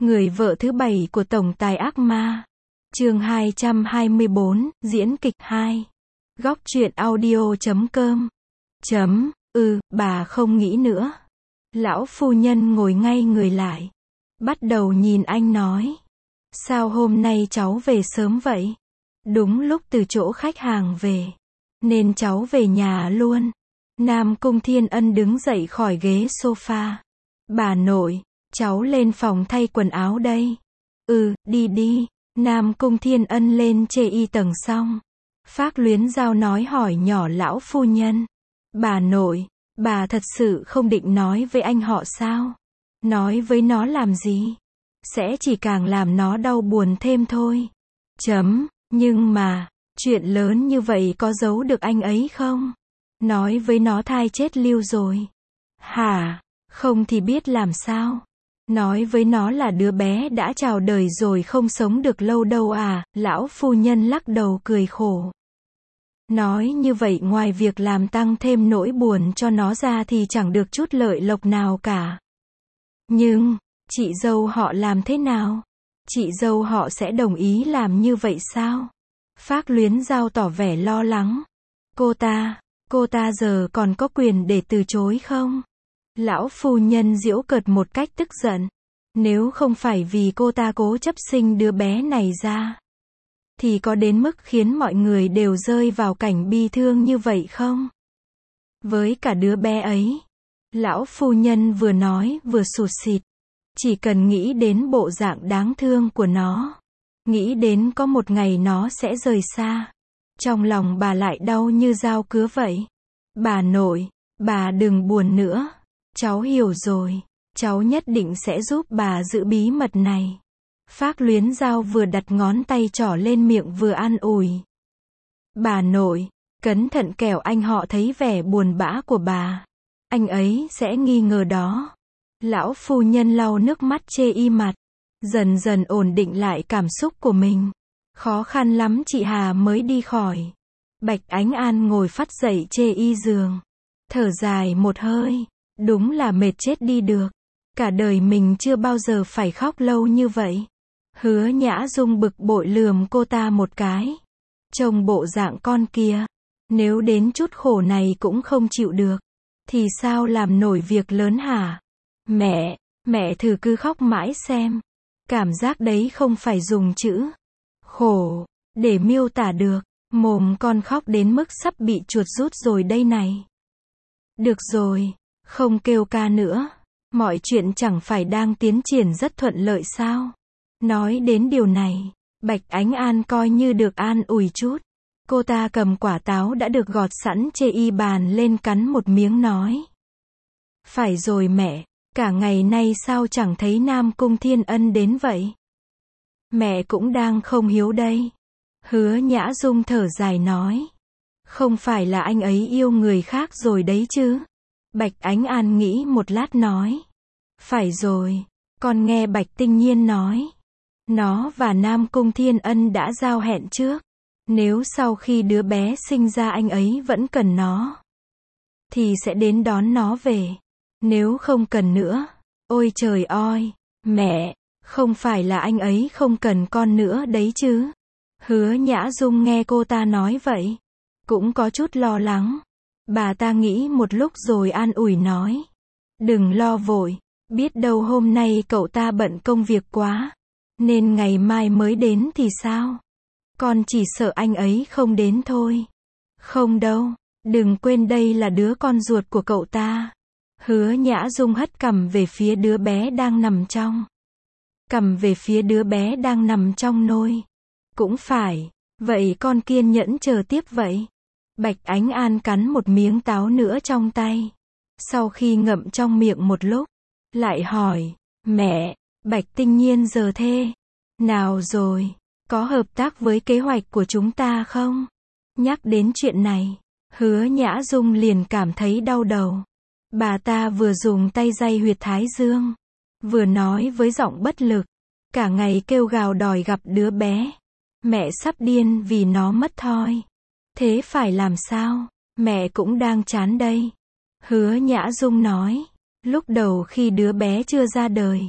Người vợ thứ 7 của tổng tài ác ma. Chương 224, diễn kịch 2. Góc truyện audio.com. Bà không nghĩ nữa. Lão phu nhân ngồi ngay người lại. Bắt đầu nhìn anh nói. Sao hôm nay cháu về sớm vậy? Đúng lúc từ chỗ khách hàng về. Nên cháu về nhà luôn. Nam Cung Thiên Ân đứng dậy khỏi ghế sofa. Bà nội, cháu lên phòng thay quần áo đây. Đi đi. Nam Cung Thiên Ân lên chê y tầng xong. Phác Luyến Giao nói hỏi nhỏ lão phu nhân. Bà nội, bà thật sự không định nói với anh họ sao? Nói với nó làm gì? Sẽ chỉ càng làm nó đau buồn thêm thôi. Nhưng mà, chuyện lớn như vậy có giấu được anh ấy không? Nói với nó thai chết lưu rồi. Hả? Không thì biết làm sao? Nói với nó là đứa bé đã chào đời rồi không sống được lâu đâu à? Lão phu nhân lắc đầu cười khổ. Nói như vậy ngoài việc làm tăng thêm nỗi buồn cho nó ra thì chẳng được chút lợi lộc nào cả. Nhưng, chị dâu họ làm thế nào? Chị dâu họ sẽ đồng ý làm như vậy sao? Phác Luyến Giao tỏ vẻ lo lắng. Cô ta giờ còn có quyền để từ chối không? Lão phu nhân giễu cợt một cách tức giận. Nếu không phải vì cô ta cố chấp sinh đứa bé này ra, thì có đến mức khiến mọi người đều rơi vào cảnh bi thương như vậy không? Với cả đứa bé ấy, lão phu nhân vừa nói vừa sụt sịt. Chỉ cần nghĩ đến bộ dạng đáng thương của nó, nghĩ đến có một ngày nó sẽ rời xa, trong lòng bà lại đau như dao cứa vậy. Bà nội, bà đừng buồn nữa. Cháu hiểu rồi. Cháu nhất định sẽ giúp bà giữ bí mật này. Phác Luyến Giao vừa đặt ngón tay trỏ lên miệng vừa an ủi. Bà nội, cẩn thận kẻo anh họ thấy vẻ buồn bã của bà. Anh ấy sẽ nghi ngờ đó. Lão phu nhân lau nước mắt chê y mặt. Dần dần ổn định lại cảm xúc của mình. Khó khăn lắm chị Hà mới đi khỏi. Bạch Ánh An ngồi phắt dậy chê y giường. Thở dài một hơi. Đúng là mệt chết đi được. Cả đời mình chưa bao giờ phải khóc lâu như vậy. Hứa Nhã Dung bực bội lườm cô ta một cái. Trông bộ dạng con kia, nếu đến chút khổ này cũng không chịu được, thì sao làm nổi việc lớn hả? Mẹ thử cứ khóc mãi xem. Cảm giác đấy không phải dùng chữ khổ để miêu tả được. Mồm con khóc đến mức sắp bị chuột rút rồi đây này. Được rồi, không kêu ca nữa. Mọi chuyện chẳng phải đang tiến triển rất thuận lợi sao? Nói đến điều này, Bạch Ánh An coi như được an ủi chút. Cô ta cầm quả táo đã được gọt sẵn chê y bàn lên cắn một miếng nói. Phải rồi mẹ, cả ngày nay sao chẳng thấy Nam Cung Thiên Ân đến vậy? Mẹ cũng đang không hiếu đây. Hứa Nhã Dung thở dài nói. Không phải là anh ấy yêu người khác rồi đấy chứ? Bạch Ánh An nghĩ một lát nói. Phải rồi, con nghe Bạch Tinh Nhiên nói. Nó và Nam Cung Thiên Ân đã giao hẹn trước. Nếu sau khi đứa bé sinh ra anh ấy vẫn cần nó, thì sẽ đến đón nó về. Nếu không cần nữa, ôi trời ơi, mẹ, không phải là anh ấy không cần con nữa đấy chứ? Hứa Nhã Dung nghe cô ta nói vậy, cũng có chút lo lắng. Bà ta nghĩ một lúc rồi an ủi nói. Đừng lo vội, biết đâu hôm nay cậu ta bận công việc quá, nên ngày mai mới đến thì sao? Con chỉ sợ anh ấy không đến thôi. Không đâu, đừng quên đây là đứa con ruột của cậu ta. Hứa Nhã Dung hất cằm về phía đứa bé đang nằm trong. Cằm về phía đứa bé đang nằm trong nôi. Cũng phải, vậy con kiên nhẫn chờ tiếp vậy. Bạch Ánh An cắn một miếng táo nữa trong tay. Sau khi ngậm trong miệng một lúc, lại hỏi, mẹ, Bạch Tinh Nhiên giờ thế nào rồi? Có hợp tác với kế hoạch của chúng ta không? Nhắc đến chuyện này, Hứa Nhã Dung liền cảm thấy đau đầu. Bà ta vừa dùng tay day huyệt thái dương, vừa nói với giọng bất lực. Cả ngày kêu gào đòi gặp đứa bé. Mẹ sắp điên vì nó mất thôi. Thế phải làm sao? Mẹ cũng đang chán đây. Hứa Nhã Dung nói. Lúc đầu khi đứa bé chưa ra đời,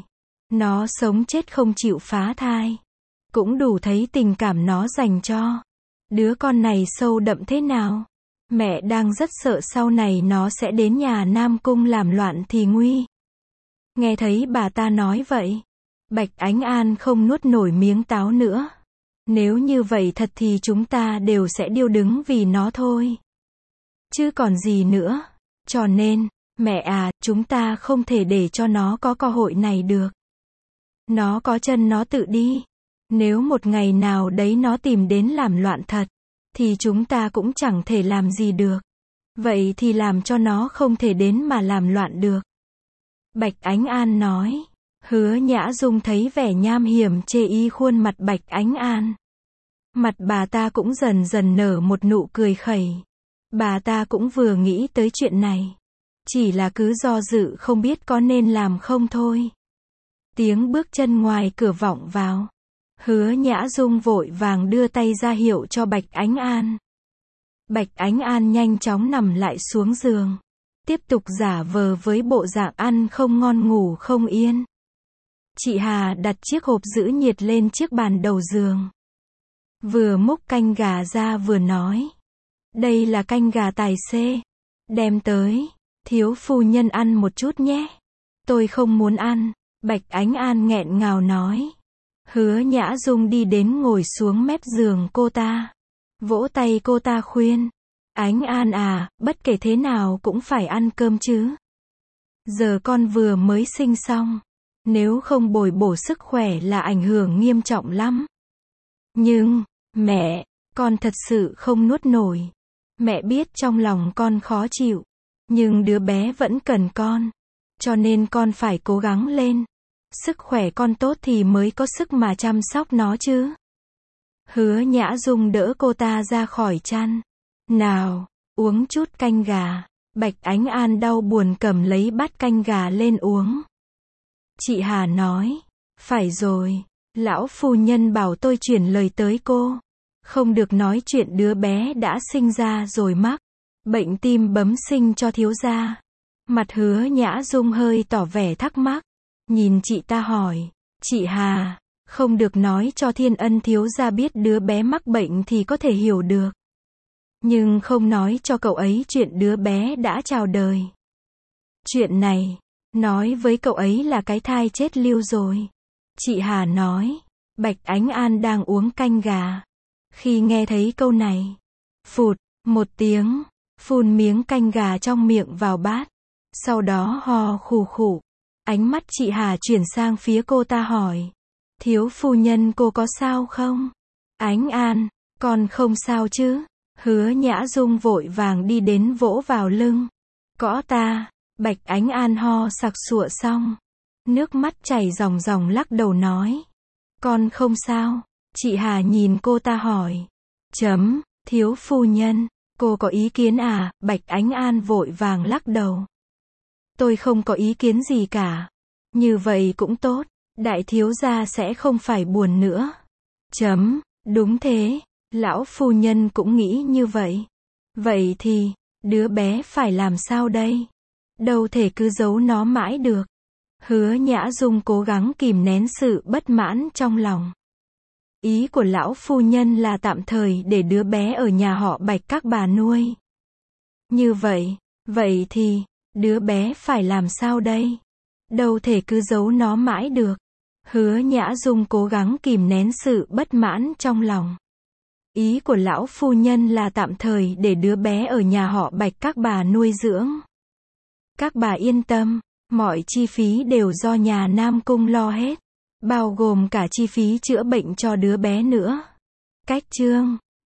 Nó sống chết không chịu phá thai. Cũng đủ thấy tình cảm nó dành cho đứa con này sâu đậm thế nào. Mẹ đang rất sợ sau này nó sẽ đến nhà Nam Cung làm loạn thì nguy. Nghe thấy bà ta nói vậy, Bạch Ánh An không nuốt nổi miếng táo nữa. Nếu như vậy thật thì chúng ta đều sẽ điêu đứng vì nó thôi. Chứ còn gì nữa. Cho nên, mẹ à, chúng ta không thể để cho nó có cơ hội này được. Nó có chân nó tự đi. Nếu một ngày nào đấy nó tìm đến làm loạn thật, thì chúng ta cũng chẳng thể làm gì được. Vậy thì làm cho nó không thể đến mà làm loạn được. Bạch Ánh An nói. Hứa Nhã Dung thấy vẻ nham hiểm chê y khuôn mặt Bạch Ánh An. Mặt bà ta cũng dần dần nở một nụ cười khẩy. Bà ta cũng vừa nghĩ tới chuyện này. Chỉ là cứ do dự không biết có nên làm không thôi. Tiếng bước chân ngoài cửa vọng vào. Hứa Nhã Dung vội vàng đưa tay ra hiệu cho Bạch Ánh An. Bạch Ánh An nhanh chóng nằm lại xuống giường. Tiếp tục giả vờ với bộ dạng ăn không ngon ngủ không yên. Chị Hà đặt chiếc hộp giữ nhiệt lên chiếc bàn đầu giường. Vừa múc canh gà ra vừa nói. Đây là canh gà tài xế. Đem tới. Thiếu phu nhân ăn một chút nhé. Tôi không muốn ăn. Bạch Ánh An nghẹn ngào nói. Hứa Nhã Dung đi đến ngồi xuống mép giường cô ta. Vỗ tay cô ta khuyên. Ánh An à, bất kể thế nào cũng phải ăn cơm chứ. Giờ con vừa mới sinh xong. Nếu không bồi bổ sức khỏe là ảnh hưởng nghiêm trọng lắm. Nhưng, mẹ, con thật sự không nuốt nổi. Mẹ biết trong lòng con khó chịu. Nhưng đứa bé vẫn cần con. Cho nên con phải cố gắng lên. Sức khỏe con tốt thì mới có sức mà chăm sóc nó chứ. Hứa Nhã Dung đỡ cô ta ra khỏi chăn. Nào, uống chút canh gà. Bạch Ánh An đau buồn cầm lấy bát canh gà lên uống. Chị Hà nói. Phải rồi, lão phu nhân bảo tôi chuyển lời tới cô. Không được nói chuyện đứa bé đã sinh ra rồi mắc bệnh tim bẩm sinh cho thiếu gia. Mặt Hứa Nhã Dung hơi tỏ vẻ thắc mắc. Nhìn chị ta hỏi. Chị Hà, không được nói cho Thiên Ân thiếu gia biết đứa bé mắc bệnh thì có thể hiểu được. Nhưng không nói cho cậu ấy chuyện đứa bé đã chào đời. Chuyện này, nói với cậu ấy là cái thai chết lưu rồi. Chị Hà nói. Bạch Ánh An đang uống canh gà. Khi nghe thấy câu này, phụt, một tiếng, phun miếng canh gà trong miệng vào bát. Sau đó ho khù khụ. Ánh mắt chị Hà chuyển sang phía cô ta hỏi. Thiếu phu nhân cô có sao không? Ánh An, con không sao chứ? Hứa Nhã Dung vội vàng đi đến vỗ vào lưng. Cõ ta. Bạch Ánh An ho sặc sụa xong. Nước mắt chảy ròng ròng lắc đầu nói. Con không sao. Chị Hà nhìn cô ta hỏi. Thiếu phu nhân, cô có ý kiến à? Bạch Ánh An vội vàng lắc đầu. Tôi không có ý kiến gì cả. Như vậy cũng tốt. Đại thiếu gia sẽ không phải buồn nữa. Đúng thế. Lão phu nhân cũng nghĩ như vậy. Vậy thì, đứa bé phải làm sao đây? Đâu thể cứ giấu nó mãi được. Hứa Nhã Dung cố gắng kìm nén sự bất mãn trong lòng. Ý của lão phu nhân là tạm thời để đứa bé ở nhà họ Bạch các bà nuôi. Như vậy, vậy thì, đứa bé phải làm sao đây? Đâu thể cứ giấu nó mãi được. Hứa Nhã Dung cố gắng kìm nén sự bất mãn trong lòng. Ý của lão phu nhân là tạm thời để đứa bé ở nhà họ Bạch các bà nuôi dưỡng. Các bà yên tâm, mọi chi phí đều do nhà Nam Cung lo hết. Bao gồm cả chi phí chữa bệnh cho đứa bé nữa. Cách chương